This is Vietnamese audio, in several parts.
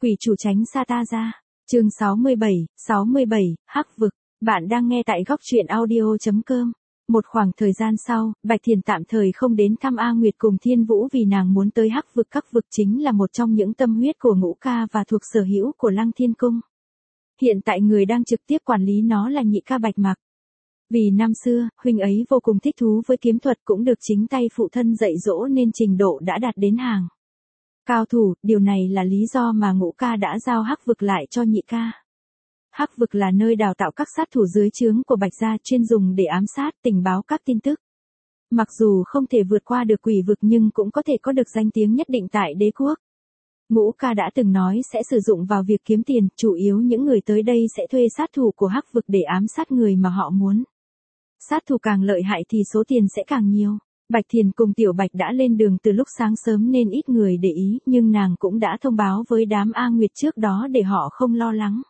Quỷ chủ tránh xa ta ra. Chương 67, Hắc vực. Bạn đang nghe tại góc truyện audio.com. Một khoảng thời gian sau, Bạch Thiền tạm thời không đến thăm A Nguyệt cùng Thiên Vũ vì nàng muốn tới Hắc vực. Các vực chính là một trong những tâm huyết của Ngũ ca và thuộc sở hữu của Lăng Thiên Cung. Hiện tại người đang trực tiếp quản lý nó là nhị ca Bạch Mặc. Vì năm xưa, huynh ấy vô cùng thích thú với kiếm thuật cũng được chính tay phụ thân dạy dỗ nên trình độ đã đạt đến hàng cao thủ, điều này là lý do mà Ngũ ca đã giao Hắc vực lại cho nhị ca. Hắc vực là nơi đào tạo các sát thủ dưới trướng của Bạch gia chuyên dùng để ám sát, tình báo các tin tức. Mặc dù không thể vượt qua được quỷ vực nhưng cũng có thể có được danh tiếng nhất định tại đế quốc. Ngũ ca đã từng nói sẽ sử dụng vào việc kiếm tiền, chủ yếu những người tới đây sẽ thuê sát thủ của Hắc vực để ám sát người mà họ muốn. Sát thủ càng lợi hại thì số tiền sẽ càng nhiều. Bạch Thiền cùng Tiểu Bạch đã lên đường từ lúc sáng sớm nên ít người để ý, nhưng nàng cũng đã thông báo với đám A Nguyệt trước đó để họ không lo lắng.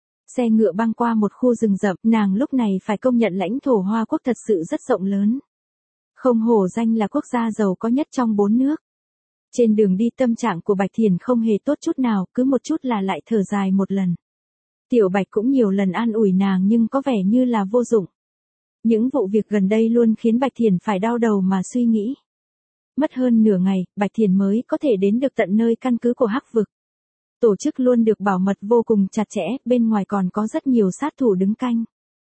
Xe ngựa băng qua một khu rừng rậm, nàng lúc này phải công nhận lãnh thổ Hoa Quốc thật sự rất rộng lớn. Không hổ danh là quốc gia giàu có nhất trong 4 nước. Trên đường đi tâm trạng của Bạch Thiền không hề tốt chút nào, cứ một chút là lại thở dài một lần. Tiểu Bạch cũng nhiều lần an ủi nàng nhưng có vẻ như là vô dụng. Những vụ việc gần đây luôn khiến Bạch Thiền phải đau đầu mà suy nghĩ. Mất hơn nửa ngày, Bạch Thiền mới có thể đến được tận nơi căn cứ của Hắc vực. Tổ chức luôn được bảo mật vô cùng chặt chẽ, bên ngoài còn có rất nhiều sát thủ đứng canh.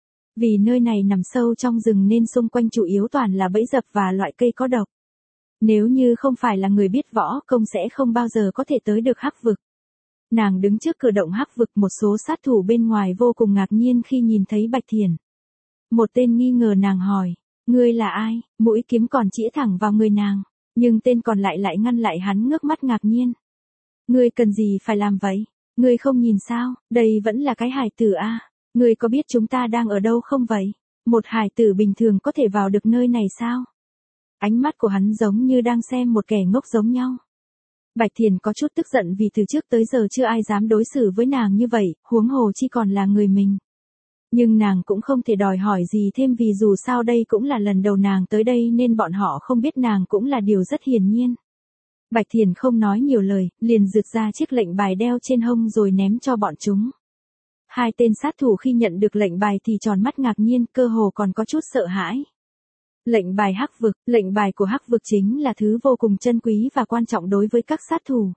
Vì nơi này nằm sâu trong rừng nên xung quanh chủ yếu toàn là bẫy dập và loại cây có độc. Nếu như không phải là người biết võ công sẽ không bao giờ có thể tới được Hắc vực. Nàng đứng trước cửa động Hắc vực, một số sát thủ bên ngoài vô cùng ngạc nhiên khi nhìn thấy Bạch Thiền. Một tên nghi ngờ nàng hỏi, ngươi là ai? Mũi kiếm còn chĩa thẳng vào người nàng, nhưng tên còn lại lại ngăn lại hắn, ngước mắt ngạc nhiên. Ngươi cần gì phải làm vậy? Ngươi không nhìn sao, đây vẫn là cái hài tử à? Ngươi có biết chúng ta đang ở đâu không vậy? Một hài tử bình thường có thể vào được nơi này sao? Ánh mắt của hắn giống như đang xem một kẻ ngốc giống nhau. Bạch Thiền có chút tức giận vì từ trước tới giờ chưa ai dám đối xử với nàng như vậy, huống hồ chi còn là người mình. Nhưng nàng cũng không thể đòi hỏi gì thêm vì dù sao đây cũng là lần đầu nàng tới đây nên bọn họ không biết nàng cũng là điều rất hiển nhiên. Bạch Thiền không nói nhiều lời, liền rượt ra chiếc lệnh bài đeo trên hông rồi ném cho bọn chúng. Hai tên sát thủ khi nhận được lệnh bài thì tròn mắt ngạc nhiên, cơ hồ còn có chút sợ hãi. Lệnh bài Hắc vực, lệnh bài của Hắc vực chính là thứ vô cùng chân quý và quan trọng đối với các sát thủ.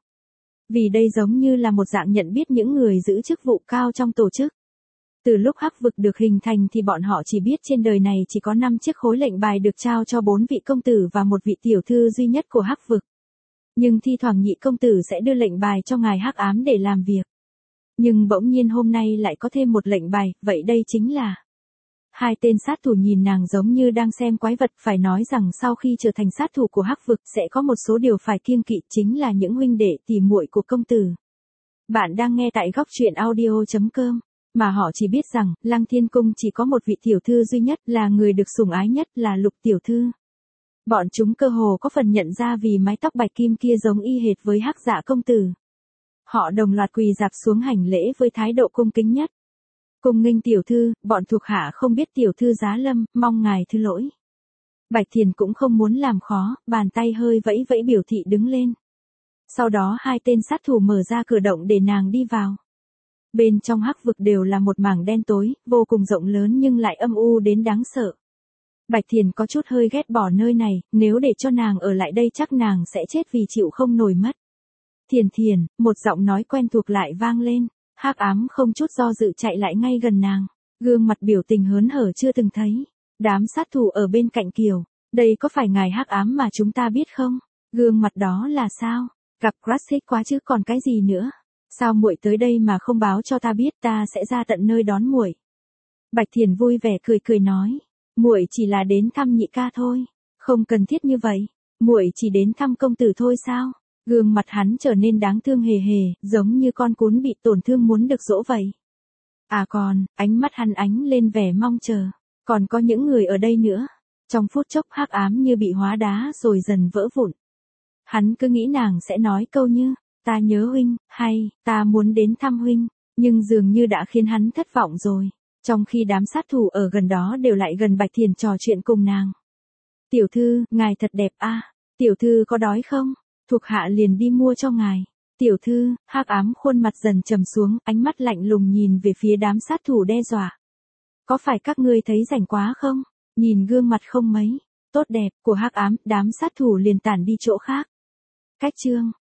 Vì đây giống như là một dạng nhận biết những người giữ chức vụ cao trong tổ chức. Từ lúc Hắc vực được hình thành thì bọn họ chỉ biết trên đời này chỉ có 5 chiếc khối lệnh bài được trao cho 4 vị công tử và một vị tiểu thư duy nhất của Hắc vực. Nhưng thi thoảng nhị công tử sẽ đưa lệnh bài cho ngài Hắc ám để làm việc. Nhưng bỗng nhiên hôm nay lại có thêm một lệnh bài, vậy đây chính là... Hai tên sát thủ nhìn nàng giống như đang xem quái vật, phải nói rằng sau khi trở thành sát thủ của Hắc vực sẽ có một số điều phải kiêng kỵ, chính là những huynh đệ tỉ muội của công tử. Bạn đang nghe tại góc truyện audio.com. Mà họ chỉ biết rằng, Lăng Thiên Cung chỉ có một vị tiểu thư duy nhất, là người được sủng ái nhất, là Lục tiểu thư. Bọn chúng cơ hồ có phần nhận ra vì mái tóc bạch kim kia giống y hệt với Hắc Dạ công tử. Họ đồng loạt quỳ rạp xuống hành lễ với thái độ cung kính nhất. Cung nghênh tiểu thư, bọn thuộc hạ không biết tiểu thư giá lâm, mong ngài thứ lỗi. Bạch Thiền cũng không muốn làm khó, bàn tay hơi vẫy vẫy biểu thị đứng lên. Sau đó hai tên sát thủ mở ra cửa động để nàng đi vào. Bên trong Hắc vực đều là một mảng đen tối, vô cùng rộng lớn nhưng lại âm u đến đáng sợ. Bạch Thiền có chút hơi ghét bỏ nơi này, nếu để cho nàng ở lại đây chắc nàng sẽ chết vì chịu không nổi mất. Thiền, một giọng nói quen thuộc lại vang lên, Hắc ám không chút do dự chạy lại ngay gần nàng, gương mặt biểu tình hớn hở chưa từng thấy. Đám sát thủ ở bên cạnh kiều, đây có phải ngài Hắc ám mà chúng ta biết không? Gương mặt đó là sao? Gặp crush quá chứ còn cái gì nữa? Sao muội tới đây mà không báo cho ta biết, ta sẽ ra tận nơi đón muội. Bạch Thiền vui vẻ cười nói, muội chỉ là đến thăm nhị ca thôi, không cần thiết như vậy, muội chỉ đến thăm công tử thôi sao? Gương mặt hắn trở nên đáng thương hề hề, giống như con cún bị tổn thương muốn được dỗ vậy. À còn, ánh mắt hắn ánh lên vẻ mong chờ, còn có những người ở đây nữa. Trong phút chốc Hắc ám như bị hóa đá rồi dần vỡ vụn. Hắn cứ nghĩ nàng sẽ nói câu như, ta nhớ huynh, hay, ta muốn đến thăm huynh, nhưng dường như đã khiến hắn thất vọng rồi. Trong khi đám sát thủ ở gần đó đều lại gần Bạch Thiền trò chuyện cùng nàng. Tiểu thư, ngài thật đẹp a. Tiểu thư có đói không? Thuộc hạ liền đi mua cho ngài. Tiểu thư, hắc ám khuôn mặt dần trầm xuống, ánh mắt lạnh lùng nhìn về phía đám sát thủ đe dọa. Có phải các ngươi thấy rảnh quá không? Nhìn gương mặt không mấy tốt đẹp của hắc ám, đám sát thủ liền tản đi chỗ khác. Cách chương